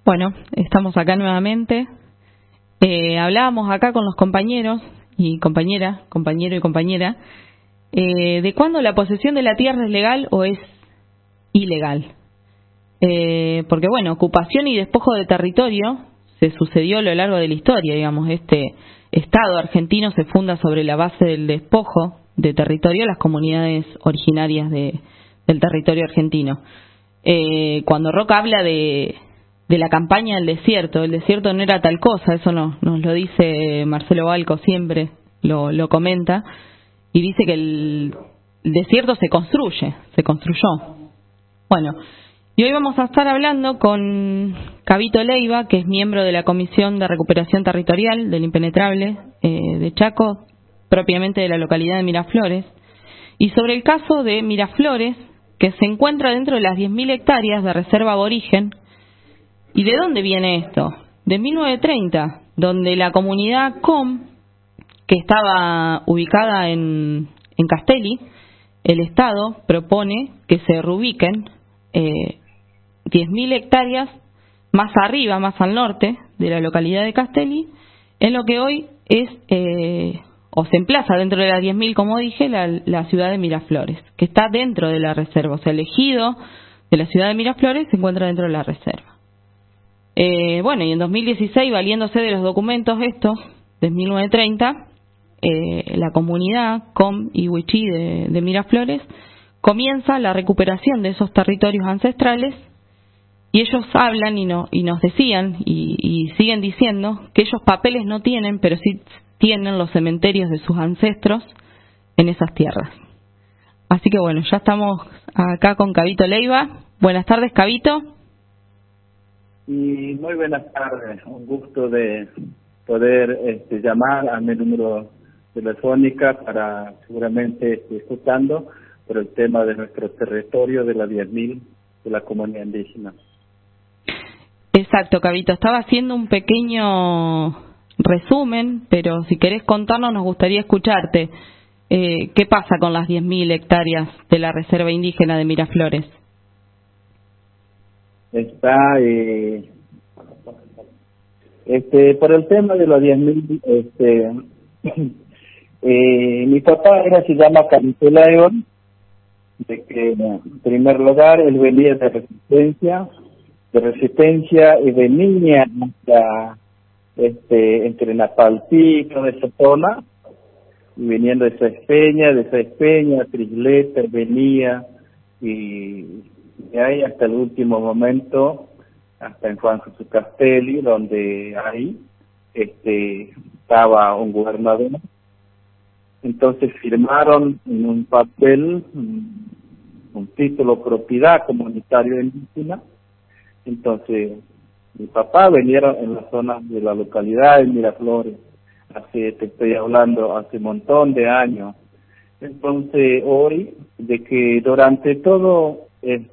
Bueno, estamos acá nuevamente. Hablábamos acá con los compañeros y compañeras, compañero y compañera, de cuándo la posesión de la tierra es legal o es ilegal. Porque, bueno, ocupación y despojo de territorio se sucedió a lo largo de la historia, digamos. Este Estado argentino se funda sobre la base del despojo de territorio a las comunidades originarias del territorio argentino. Cuando Roca habla de la campaña del desierto, el desierto no era tal cosa, eso nos lo dice Marcelo Balco siempre, lo comenta, y dice que el desierto se construyó. Bueno, y hoy vamos a estar hablando con Cabito Leiva, que es miembro de la Comisión de Recuperación Territorial del Impenetrable de Chaco, propiamente de la localidad de Miraflores, y sobre el caso de Miraflores, que se encuentra dentro de las 10.000 hectáreas de reserva aborigen. ¿Y de dónde viene esto? De 1930, donde la comunidad Com, que estaba ubicada en Castelli, el Estado propone que se reubiquen 10.000 hectáreas más arriba, más al norte de la localidad de Castelli, en lo que hoy es, o se emplaza dentro de las 10.000, como dije, la ciudad de Miraflores, que está dentro de la reserva. O sea, el ejido de la ciudad de Miraflores se encuentra dentro de la reserva. Bueno, y en 2016, valiéndose de los documentos estos, de 1930, la comunidad Com y Huichí de Miraflores comienza la recuperación de esos territorios ancestrales, y ellos hablan y nos decían y siguen diciendo que ellos papeles no tienen, pero sí tienen los cementerios de sus ancestros en esas tierras. Así que bueno, ya estamos acá con Cabito Leiva. Buenas tardes, Cabito. Y muy buenas tardes, un gusto de poder llamar a mi número telefónica para seguramente escuchando por el tema de nuestro territorio de la 10.000 de la comunidad indígena. Exacto, Cabito, estaba haciendo un pequeño resumen, pero si querés contarnos nos gustaría escucharte. ¿Qué pasa con las 10.000 hectáreas de la reserva indígena de Miraflores? Está por el tema de los 10.000, mi papá se llama Cabito Leiva, de que en primer lugar él venía de resistencia y venía hasta entre Napalpí, toda esa zona, y viniendo de esa Espeña, Trisleta, venía y ahí hasta el último momento, hasta en Juan Jesús Castelli, donde ahí estaba un gobernador. Entonces firmaron en un papel un título propiedad comunitario indígena. Entonces mi papá venía en la zona de la localidad de Miraflores, te estoy hablando hace un montón de años. Entonces hoy, de que durante todo en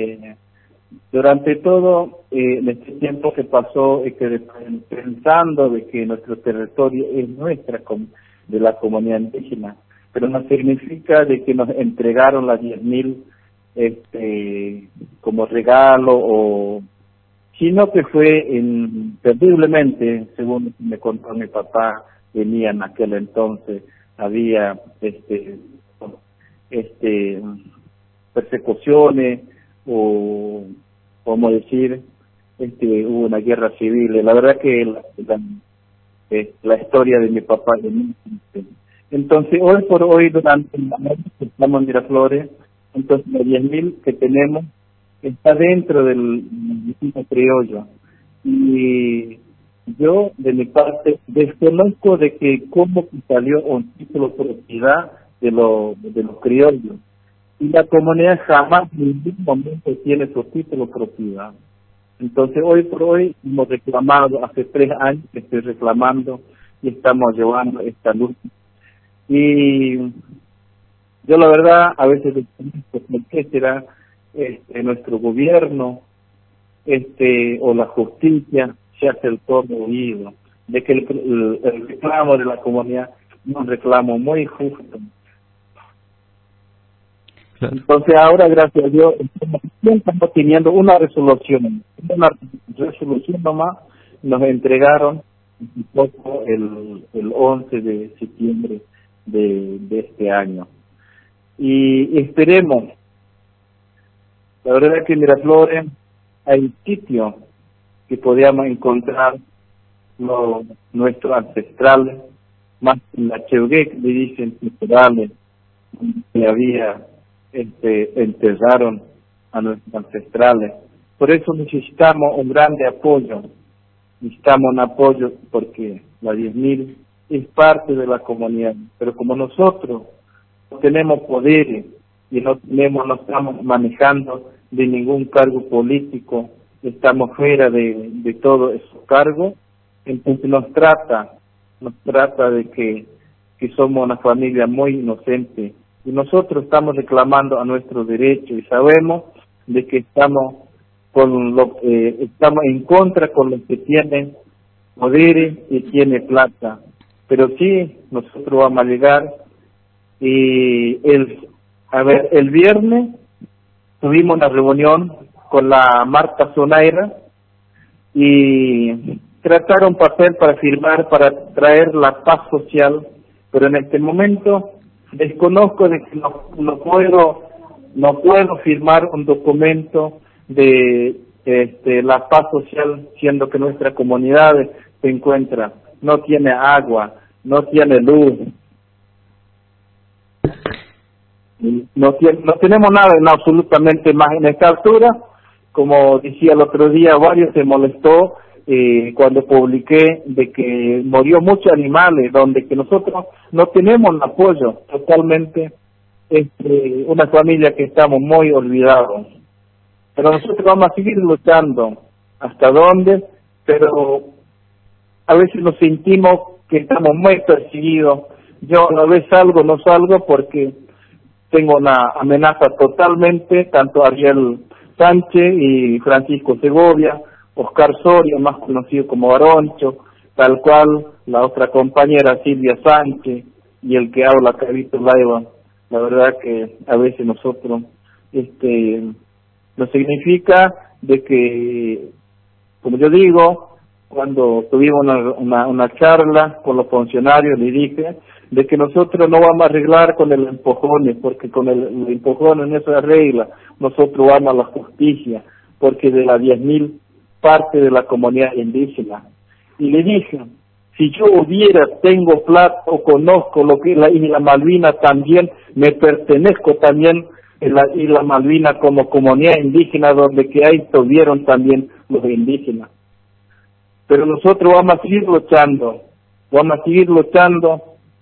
este tiempo que pasó, que pensando de que nuestro territorio es nuestra, de la comunidad indígena, pero no significa de que nos entregaron las 10.000 como regalo, sino que fue terriblemente, según me contó mi papá, venía en aquel entonces, había persecuciones, o como decir, hubo una guerra civil. La verdad que la historia de mi papá de mí. Entonces hoy por hoy, durante la noche que estamos en Miraflores, entonces los 10.000 que tenemos está dentro del distrito criollo, y yo de mi parte desconozco de que cómo salió un título de propiedad de los criollos, y la comunidad jamás en ningún momento tiene su título de propiedad. Entonces hoy por hoy hemos reclamado, hace 3 años que estoy reclamando y estamos llevando esta lucha. Y yo la verdad a veces ¿por qué será nuestro gobierno o la justicia se hace el todo oído? De que el reclamo de la comunidad es un reclamo muy justo. Claro. Entonces ahora, gracias a Dios, estamos teniendo una resolución nomás, nos entregaron un poco el 11 de septiembre de este año. Y esperemos, la verdad es que en Miraflores hay sitios que podíamos encontrar nuestros ancestrales, más en la Cheuguec, le dicen culturales, que había enterraron a nuestros ancestrales. Por eso necesitamos un grande apoyo, necesitamos un apoyo porque la 10.000 es parte de la comunidad, pero como nosotros no tenemos poderes y no estamos manejando de ningún cargo político, estamos fuera de todos esos cargos, entonces nos trata de que somos una familia muy inocente y nosotros estamos reclamando a nuestros derechos y sabemos de que estamos en contra con los que tienen poderes y tienen plata, pero sí nosotros vamos a llegar. Y el viernes tuvimos una reunión con la Marta Zonaira y trataron papel para firmar, para traer la paz social, pero en este momento desconozco de que no puedo firmar un documento de la paz social, siendo que nuestra comunidad se encuentra, no tiene agua, no tiene luz, no tenemos nada absolutamente más en esta altura. Como decía el otro día, varios se molestó cuando publiqué de que murió muchos animales, donde que nosotros no tenemos apoyo totalmente, una familia que estamos muy olvidados. Pero nosotros vamos a seguir luchando hasta dónde, pero a veces nos sentimos que estamos muy perseguidos. Yo a veces no salgo porque tengo una amenaza totalmente, tanto Ariel Sánchez y Francisco Segovia, Oscar Soria, más conocido como Baroncho, tal cual la otra compañera Silvia Sánchez y el que habla Carito Laiva. La verdad que a veces nosotros no significa de que, como yo digo, cuando tuvimos una charla con los funcionarios, le dije de que nosotros no vamos a arreglar con el empujón, porque con el empujón no se arregla, nosotros vamos a la justicia, porque de las 10.000 parte de la comunidad indígena. Y le dije, si yo tengo plata o conozco lo que es la isla Malvina, también me pertenezco también en la isla Malvina como comunidad indígena, donde que ahí tuvieron también los indígenas. Pero nosotros vamos a seguir luchando,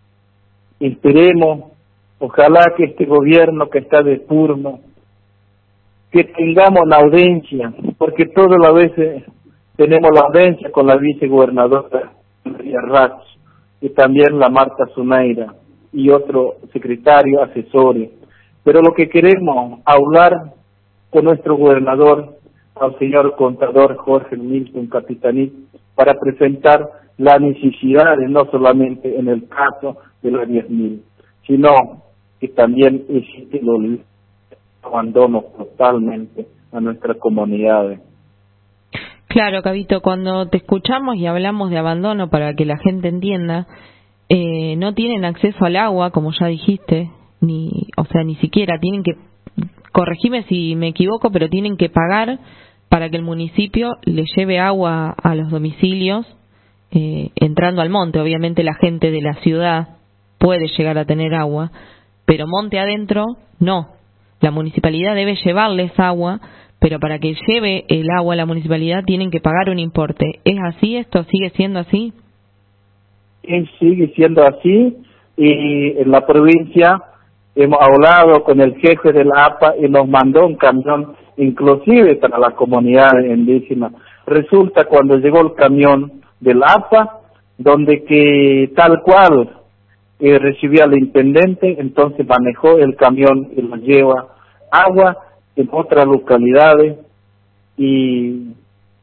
esperemos, ojalá que este gobierno que está de turno, que tengamos la audiencia, porque todas las veces tenemos la audiencia con la vicegobernadora María Rach y también la Marta Zonaira y otro secretario asesores, pero lo que queremos hablar con nuestro gobernador, al señor contador Jorge Milton Capitanich, para presentar las necesidades, no solamente en el caso de las 10.000, sino que también existe el abandono totalmente a nuestras comunidades. Claro, Cabito, cuando te escuchamos y hablamos de abandono, para que la gente entienda, no tienen acceso al agua, como ya dijiste, ni siquiera tienen que, corregime si me equivoco, pero tienen que pagar para que el municipio le lleve agua a los domicilios, entrando al monte. Obviamente la gente de la ciudad puede llegar a tener agua, pero monte adentro no. La municipalidad debe llevarles agua, pero para que lleve el agua a la municipalidad tienen que pagar un importe. ¿Es así esto? ¿Sigue siendo así? Sigue siendo así, y en la provincia hemos hablado con el jefe de la APA y nos mandó un camión inclusive para la comunidad indígena. Resulta cuando llegó el camión del APA, donde que tal cual recibía al intendente, entonces manejó el camión y lo lleva agua en otras localidades, y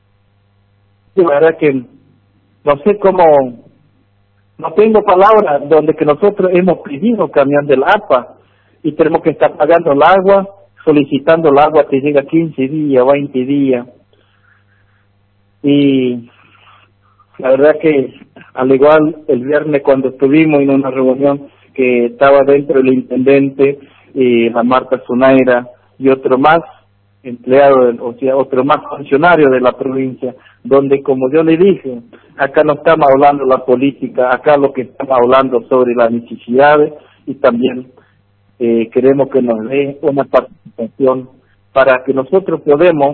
la verdad que no sé cómo, no tengo palabras, donde que nosotros hemos pedido camión del APA y tenemos que estar pagando el agua, solicitando el agua, te llega 15 días, 20 días. Y la verdad que, al igual el viernes cuando estuvimos en una reunión que estaba dentro el intendente, la Marta Zunaira y otro más empleado, o sea, otro más funcionario de la provincia, donde, como yo le dije, acá no estamos hablando de la política, acá lo que estamos hablando sobre las necesidades, y también queremos que nos dé una participación para que nosotros podamos,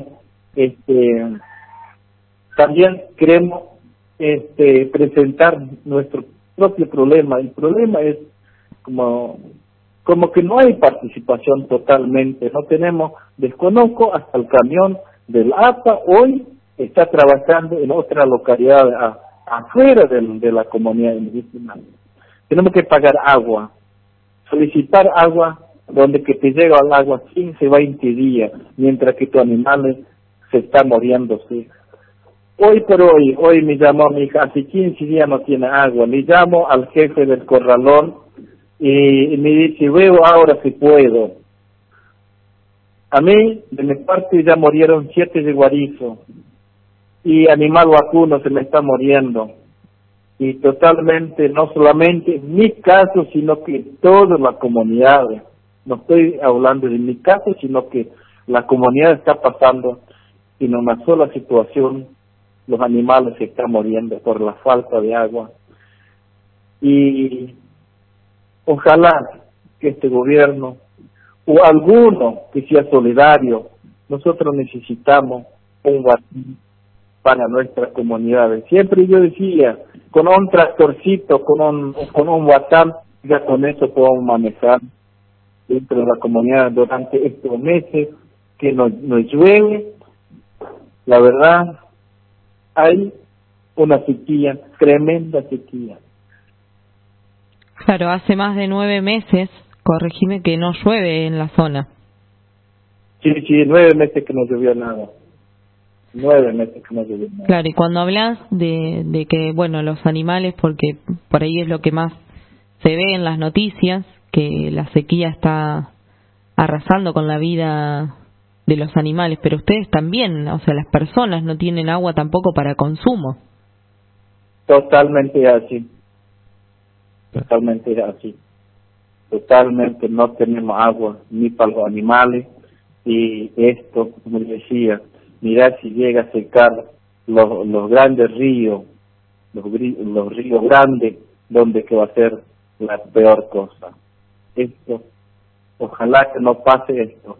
también queremos presentar nuestro propio problema. El problema es como que no hay participación totalmente, no tenemos, desconozco, hasta el camión del APA hoy está trabajando en otra localidad afuera de la comunidad indígena. Tenemos que pagar agua, solicitar agua, donde que te llega el agua 15, 20 días, mientras que tu animal se está muriéndose. Hoy por hoy me llamó mi hija, hace 15 días no tiene agua, le llamo al jefe del corralón y me dice, veo ahora si puedo. A mí, de mi parte, ya murieron 7 de guarizo, y animal vacuno se me está muriendo. Y totalmente, no solamente en mi caso, sino que toda la comunidad, no estoy hablando de mi caso, sino que la comunidad está pasando en una sola situación, los animales se están muriendo por la falta de agua. Y ojalá que este gobierno, o alguno que sea solidario, nosotros necesitamos un vacío para nuestras comunidades. Siempre yo decía, con un tractorcito, con un WhatsApp, ya con eso podemos manejar dentro de la comunidad durante estos meses que nos llueve. La verdad, hay una sequía, tremenda sequía. Claro, hace más de 9 meses, corregime, que no llueve en la zona. Sí, 9 meses que no llovió nada. 9 meses que no llovió nada. Claro, y cuando hablas de que, bueno, los animales, porque por ahí es lo que más se ve en las noticias, que la sequía está arrasando con la vida de los animales, pero ustedes también, o sea, las personas no tienen agua tampoco para consumo. Totalmente así. Totalmente así. Totalmente no tenemos agua ni para los animales, y esto, como les decía, mirad si llega a secar los grandes ríos, los ríos grandes, donde que va a ser la peor cosa. Esto, ojalá que no pase esto.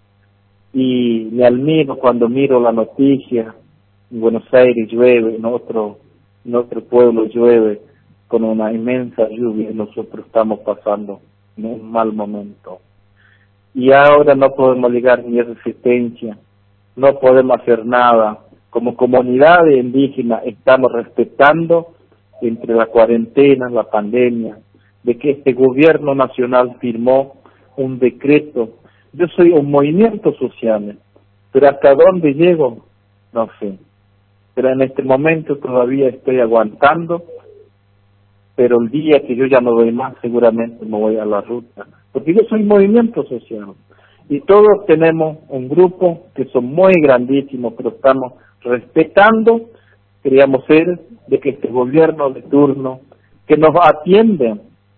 Y me admiro cuando miro la noticia, en Buenos Aires llueve, en otro pueblo llueve, con una inmensa lluvia, y nosotros estamos pasando en un mal momento. Y ahora no podemos llegar ni a resistencia, no podemos hacer nada. Como comunidad indígena estamos respetando, entre la cuarentena, la pandemia, de que este gobierno nacional firmó un decreto. Yo soy un movimiento social, pero hasta dónde llego, no sé. Pero en este momento todavía estoy aguantando, pero el día que yo ya no doy más, seguramente me voy a la ruta. Porque yo soy movimiento social. Y todos tenemos un grupo que son muy grandísimos, pero estamos respetando, queríamos ser, de que este gobierno de turno, que nos atiende.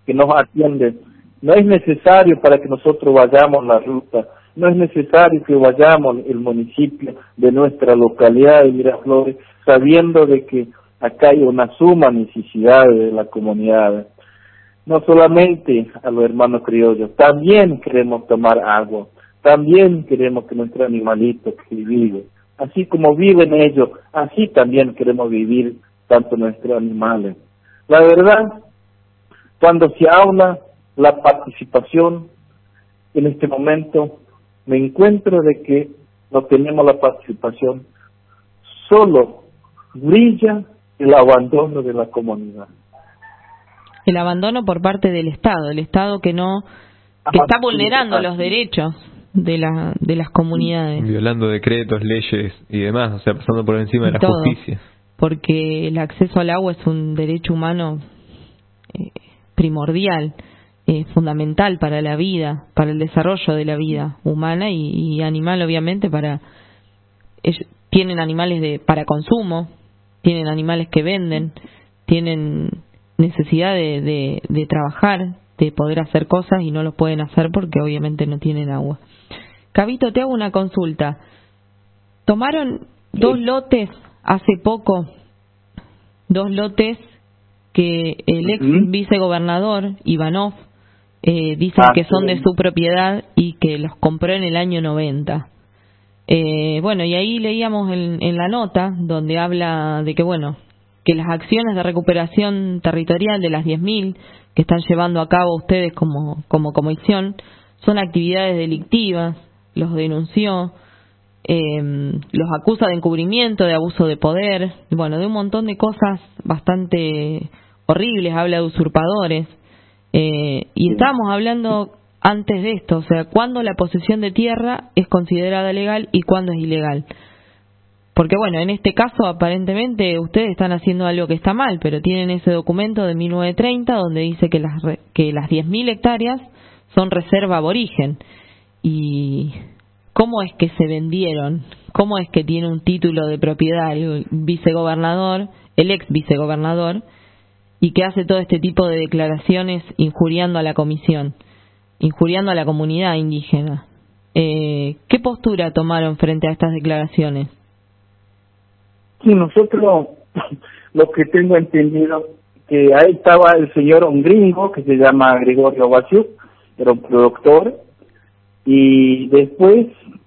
No es necesario para que nosotros vayamos la ruta, no es necesario que vayamos el municipio de nuestra localidad de Miraflores, sabiendo de que acá hay una suma necesidad de la comunidad. No solamente a los hermanos criollos, también queremos tomar agua, también queremos que nuestros animalitos que viven, así como viven ellos, así también queremos vivir tanto nuestros animales. La verdad, cuando se habla la participación, en este momento me encuentro de que no tenemos la participación, solo brilla el abandono de la comunidad. El abandono por parte del Estado, el Estado que está vulnerando los derechos de las comunidades, violando decretos, leyes y demás, o sea, pasando por encima de la justicia. Porque el acceso al agua es un derecho humano primordial. fundamental para la vida, para el desarrollo de la vida humana y animal, obviamente. Ellos tienen animales para consumo, tienen animales que venden, tienen necesidad de trabajar, de poder hacer cosas, y no lo pueden hacer porque obviamente no tienen agua. Cabito, te hago una consulta. Tomaron 2 lotes hace poco, 2 lotes que el ex vicegobernador Ivanov dicen que son de su propiedad y que los compró en el año 90. Bueno, y ahí leíamos en la nota donde habla de que las acciones de recuperación territorial de las 10.000 que están llevando a cabo ustedes como comisión son actividades delictivas, los denunció, los acusa de encubrimiento, de abuso de poder, de un montón de cosas bastante horribles, habla de usurpadores, y estábamos hablando antes de esto, o sea, cuándo la posesión de tierra es considerada legal y cuándo es ilegal. Porque en este caso aparentemente ustedes están haciendo algo que está mal, pero tienen ese documento de 1930 donde dice que las 10.000 hectáreas son reserva aborigen. ¿Y cómo es que se vendieron? ¿Cómo es que tiene un título de propiedad el vicegobernador, el ex vicegobernador, y que hace todo este tipo de declaraciones injuriando a la comisión, injuriando a la comunidad indígena? ¿Qué postura tomaron frente a estas declaraciones? Sí, nosotros, lo que tengo entendido, que ahí estaba el señor, un gringo que se llama Gregorio Wasiuk, era un productor, y después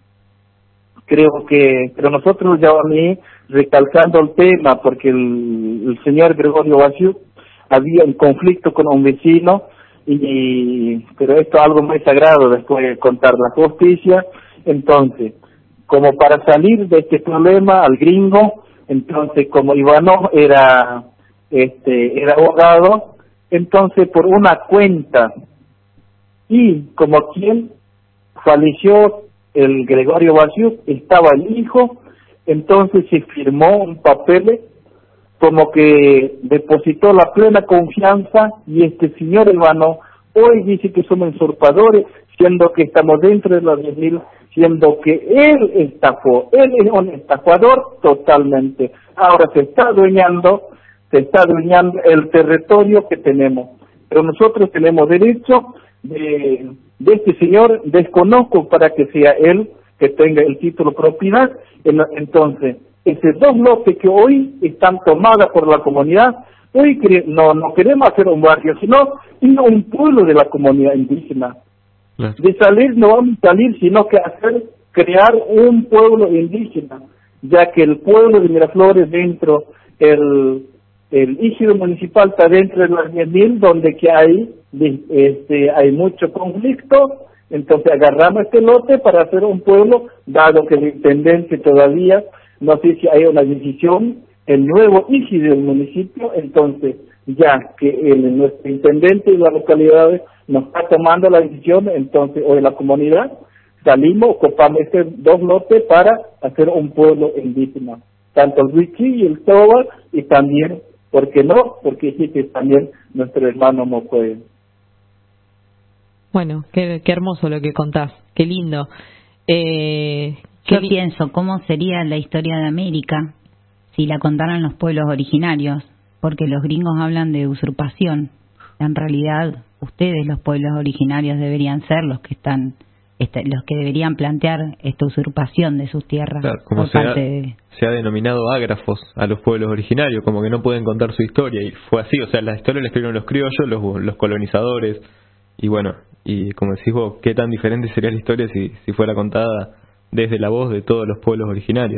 pero nosotros ya a mí, recalcando el tema, porque el señor Gregorio Wasiuk había un conflicto con un vecino, pero esto es algo muy sagrado después de contar la justicia. Entonces, como para salir de este problema al gringo, entonces como Ivanov era abogado, entonces por una cuenta, y como quien falleció el Gregorio Wasiuk, estaba el hijo, entonces se firmó un papel como que depositó la plena confianza, y este señor Ivanov hoy dice que somos usurpadores, siendo que estamos dentro de los 10.000, siendo que él estafó, él es un estafador totalmente. Ahora se está adueñando el territorio que tenemos, pero nosotros tenemos derecho de este señor. Desconozco para que sea él que tenga el título propiedad. Entonces, esos 2 lotes que hoy están tomadas por la comunidad, hoy no queremos hacer un barrio, sino un pueblo de la comunidad indígena. Claro. De salir no vamos a salir, sino que crear un pueblo indígena, ya que el pueblo de Miraflores dentro, el ejido municipal está dentro de las 10.000, donde que hay mucho conflicto. Entonces agarramos este lote para hacer un pueblo, dado que el intendente todavía, no sé si hay una decisión, el nuevo ejido del municipio, entonces ya que nuestro intendente y las localidades nos está tomando la decisión, entonces hoy la comunidad salimos, ocupamos estos 2 lotes para hacer un pueblo indígena, tanto el Wichi y el Toba, y también, ¿por qué no? Porque existe también nuestro hermano Mocoe. Bueno, qué hermoso lo que contás, qué lindo. Yo pienso, ¿cómo sería la historia de América si la contaran los pueblos originarios? Porque los gringos hablan de usurpación. En realidad, ustedes, los pueblos originarios, deberían ser los que los que deberían plantear esta usurpación de sus tierras. Claro, como se ha denominado ágrafos a los pueblos originarios, como que no pueden contar su historia, y fue así. O sea, la historia la escribieron los criollos, los colonizadores, y como decís vos, qué tan diferente sería la historia si fuera contada desde la voz de todos los pueblos originarios.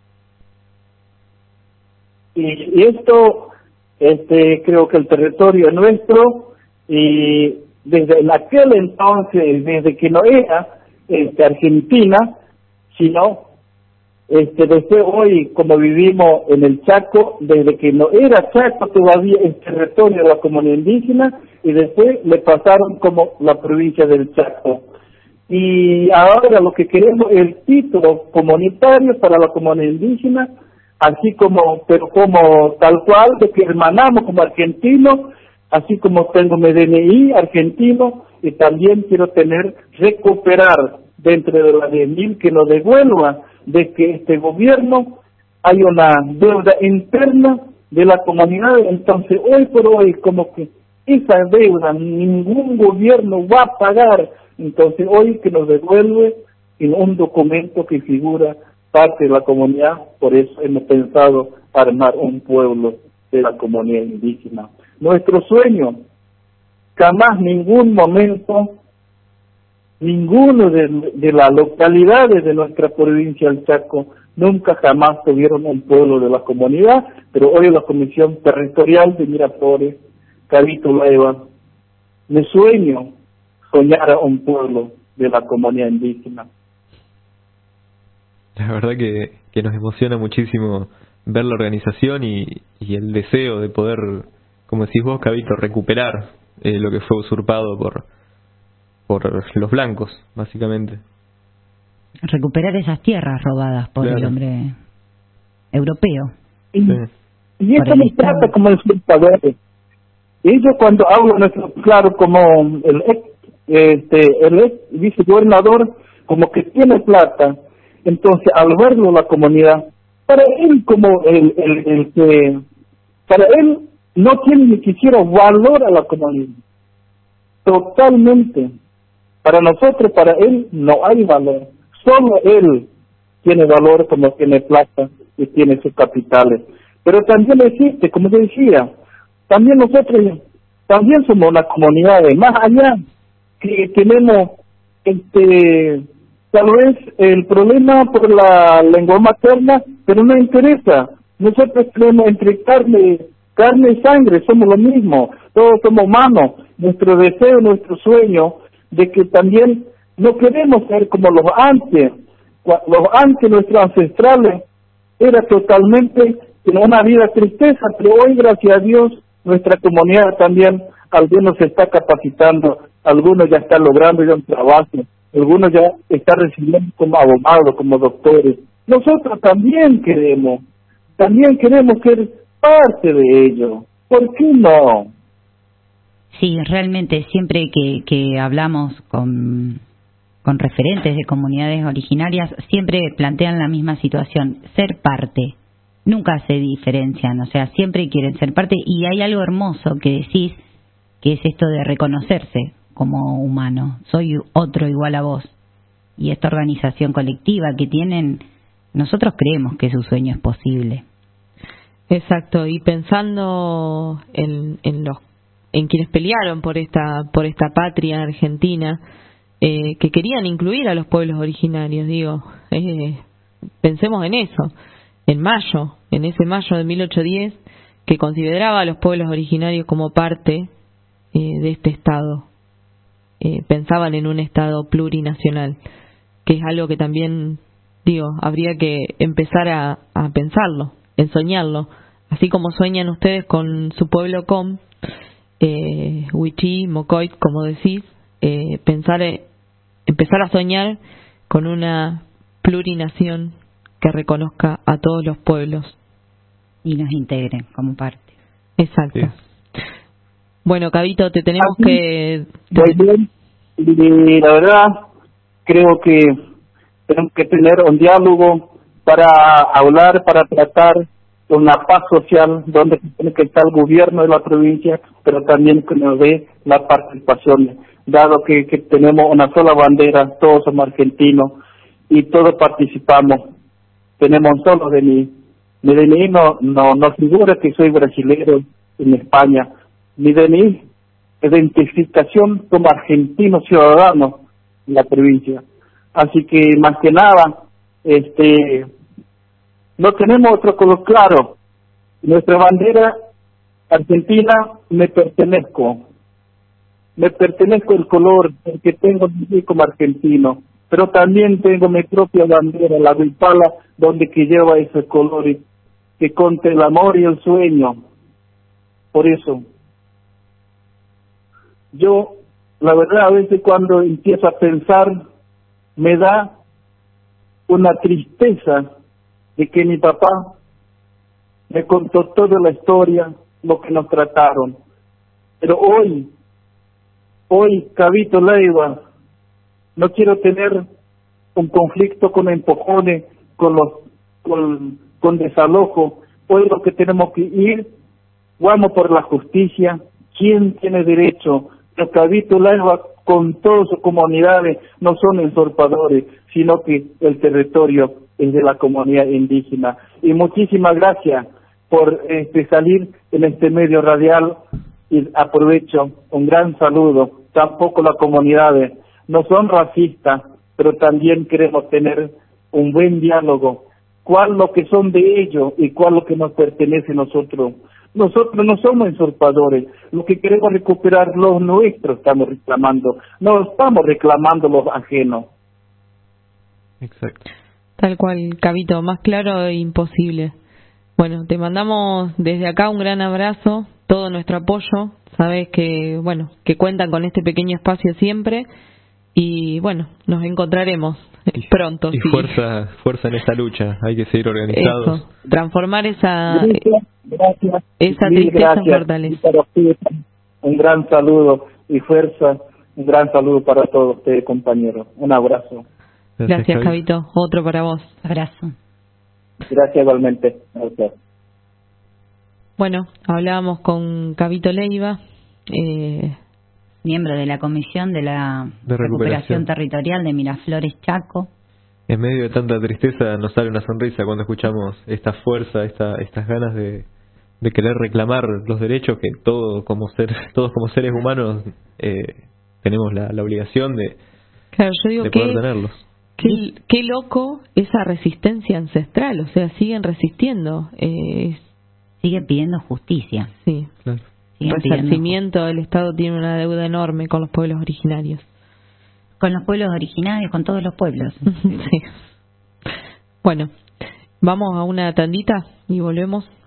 Y esto, creo que el territorio es nuestro, y desde aquel entonces, desde que no era Argentina, sino desde hoy, como vivimos en el Chaco, desde que no era Chaco todavía el territorio de la comunidad indígena, y después le pasaron como la provincia del Chaco. Y ahora lo que queremos es el título comunitario para la comunidad indígena, así como, pero como tal cual, de que hermanamos como argentinos, así como tengo mi DNI argentino, y también quiero recuperar dentro de la 10.000 que nos devuelva de que este gobierno hay una deuda interna de la comunidad. Entonces hoy por hoy como que esa deuda ningún gobierno va a pagar, entonces hoy que nos devuelve en un documento que figura parte de la comunidad. Por eso hemos pensado armar un pueblo de la comunidad indígena. Nuestro sueño, jamás, ningún momento, ninguno de las localidades de nuestra provincia del Chaco nunca jamás tuvieron un pueblo de la comunidad, pero hoy la Comisión Territorial de Miraflores, Cabito Laiva, me sueño soñar a un pueblo de la comunidad indígena. La verdad que nos emociona muchísimo ver la organización y el deseo de poder, como decís vos, Cabito, recuperar lo que fue usurpado por los blancos, básicamente. Recuperar esas tierras robadas por el hombre europeo. Y esto me trata como el flipador. Ellos cuando hablan, claro, como el ex vicegobernador, como que tiene plata, entonces al verlo la comunidad, para él como el que, para él no tiene ni siquiera valor a la comunidad. Totalmente. Para nosotros, para él no hay valor. Solo él tiene valor como tiene plata y tiene sus capitales. Pero también existe, como te decía, también nosotros también somos una comunidad de más allá, que tenemos tal vez el problema por la lengua materna, pero no interesa. Nosotros tenemos entre carne y sangre, somos lo mismo, todos somos humanos. Nuestro deseo, nuestro sueño, de que también no queremos ser como los antes. Los antes, nuestros ancestrales, era totalmente una vida tristeza, pero hoy, gracias a Dios, nuestra comunidad también, algunos se está capacitando, algunos ya están logrando ya un trabajo, algunos ya están recibiendo como abogados, como doctores. Nosotros también queremos ser parte de ello. ¿Por qué no? Sí, realmente siempre que hablamos con referentes de comunidades originarias, siempre plantean la misma situación, ser parte. Nunca se diferencian, o sea, siempre quieren ser parte, y hay algo hermoso que decís, que es esto de reconocerse como humano. Soy otro igual a vos. Y esta organización colectiva que tienen, nosotros creemos que su sueño es posible. Exacto, y pensando en quienes pelearon por esta patria argentina, que querían incluir a los pueblos originarios, pensemos en eso, en ese mayo de 1810, que consideraba a los pueblos originarios como parte de este Estado. Pensaban en un Estado plurinacional, que es algo que también, habría que empezar a pensarlo, en soñarlo, así como sueñan ustedes con su pueblo com, Wichí, Mocoit, como decís, empezar a soñar con una plurinación que reconozca a todos los pueblos y nos integren como parte. Exacto. Sí. Bueno, Cabito, te tenemos que... Muy bien. Y la verdad, creo que tenemos que tener un diálogo para hablar, para tratar una paz social, donde tiene que estar el gobierno de la provincia, pero también que nos dé la participación, dado que tenemos una sola bandera, todos somos argentinos y todos participamos. Tenemos un solo DNI. Mi DNI no figura que soy brasileño en España. Mi DNI es identificación como argentino ciudadano en la provincia. Así que más que nada, no tenemos otro color claro. Nuestra bandera argentina me pertenezco el color que tengo como argentino, pero también tengo mi propia bandera, la huipala, donde que lleva ese color que contra el amor y el sueño. Por eso, yo, la verdad, a veces cuando empiezo a pensar, me da una tristeza de que mi papá me contó toda la historia, lo que nos trataron. Pero hoy, Cabito Leiva, no quiero tener un conflicto con empujones, con desalojo. Hoy lo que tenemos que ir, vamos por la justicia. ¿Quién tiene derecho? Los Cabito Leiva, con todas sus comunidades, no son usurpadores, sino que el territorio es de la comunidad indígena. Y muchísimas gracias por salir en este medio radial, y aprovecho un gran saludo. Tampoco las comunidades no son racistas, pero también queremos tener un buen diálogo. ¿Cuál lo que son de ellos y cuál lo que nos pertenece a nosotros? Nosotros no somos usurpadores, lo que queremos recuperar los nuestros estamos reclamando, no estamos reclamando los ajenos. Exacto. Tal cual, Cabito, más claro e imposible. Bueno, te mandamos desde acá un gran abrazo, todo nuestro apoyo, sabes que, bueno, que cuentan con este pequeño espacio siempre, y bueno, nos encontraremos pronto. Y sí. fuerza en esta lucha, hay que seguir organizados. Eso, transformar esa Gracias. tristeza en fortaleza. Un gran saludo y fuerza, un gran saludo para todos ustedes, compañeros. Un abrazo. Gracias, Cabito. Otro para vos. Abrazo. Gracias igualmente. Gracias. Bueno, hablábamos con Cabito Leiva, miembro de la Comisión de Recuperación Territorial de Miraflores, Chaco. En medio de tanta tristeza nos sale una sonrisa cuando escuchamos esta fuerza, estas ganas de querer reclamar los derechos que todos como seres humanos tenemos la obligación de, claro, yo digo de poder tenerlos. Qué loco esa resistencia ancestral, o sea, siguen resistiendo. Siguen pidiendo justicia. Sí, claro. Resarcimiento, el Estado tiene una deuda enorme con los pueblos originarios. Con los pueblos originarios, con todos los pueblos. Sí. Bueno, vamos a una tandita y volvemos.